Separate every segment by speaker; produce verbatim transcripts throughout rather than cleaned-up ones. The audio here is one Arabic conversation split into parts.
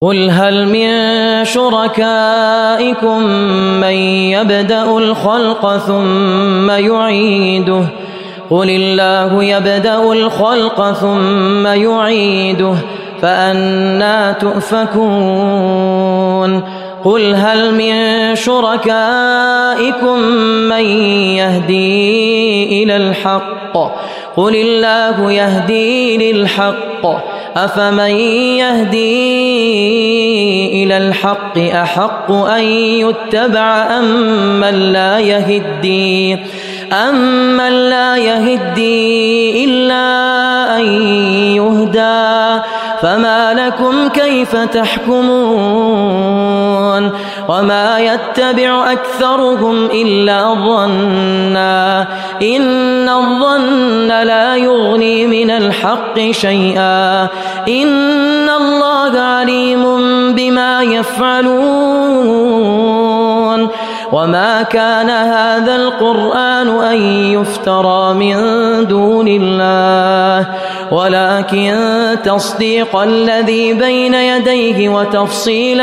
Speaker 1: قل هل من شركائكم من يبدأ الخلق ثم يعيده قل الله يبدأ الخلق ثم يعيده فأنى تؤفكون قل هل من شركائكم من يهدي إلى الحق قل الله يهدي للحق أفمن يهدي إلى الحق أحق أن يتبع أم من لا يهدي أم من لا يهدي إلا أن يهدى فما لكم كيف تحكمون وما يتبع أكثرهم إلا الظنا إن الظن لا يغني من الحق شيئا إن الله عليم بما يفعلون وما كان هذا القرآن أن يفترى من دون الله ولكن تصديق الذي بين يديه وتفصيل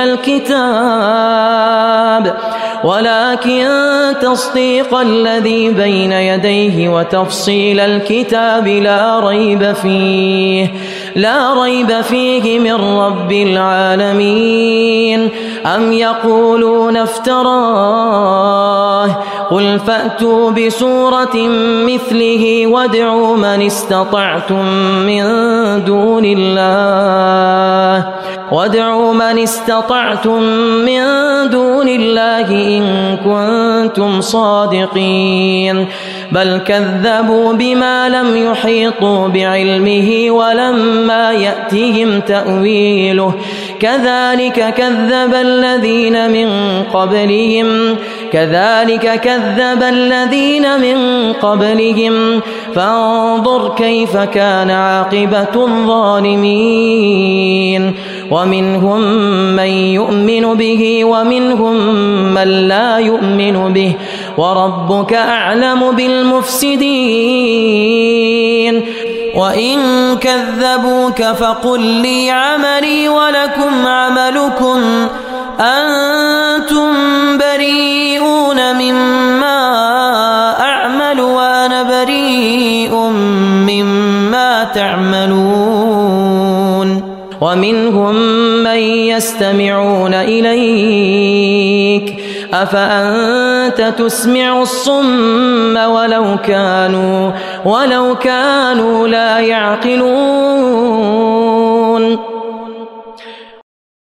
Speaker 1: الكتاب ولكن تصديق الذي بين يديه وتفصيل الكتاب لا ريب فيه لا ريب فيه من رب العالمين أم يقولون افتراه قل فأتوا بسورة مثله وادعوا من استطعتم من دون الله وادعوا من استطعتم من دون الله إن كنتم صادقين بل كذبوا بما لم يحيطوا بعلمه ولما يأتهم تأويله كذلك كذب الذين من قبلهم كذلك كذب الذين من قبلهم فانظر كيف كان عاقبة الظالمين ومنهم من يؤمن به ومنهم من لا يؤمن به وربك أعلم بالمفسدين وإن كذبوك فقل لي عملي ولكم عملكم أنتم بريئون مما أعمل وأنا بريء مما تعملون ومنهم من يستمعون إليك أفأنت تسمع الصم ولو كانوا ولو كانوا لا يعقلون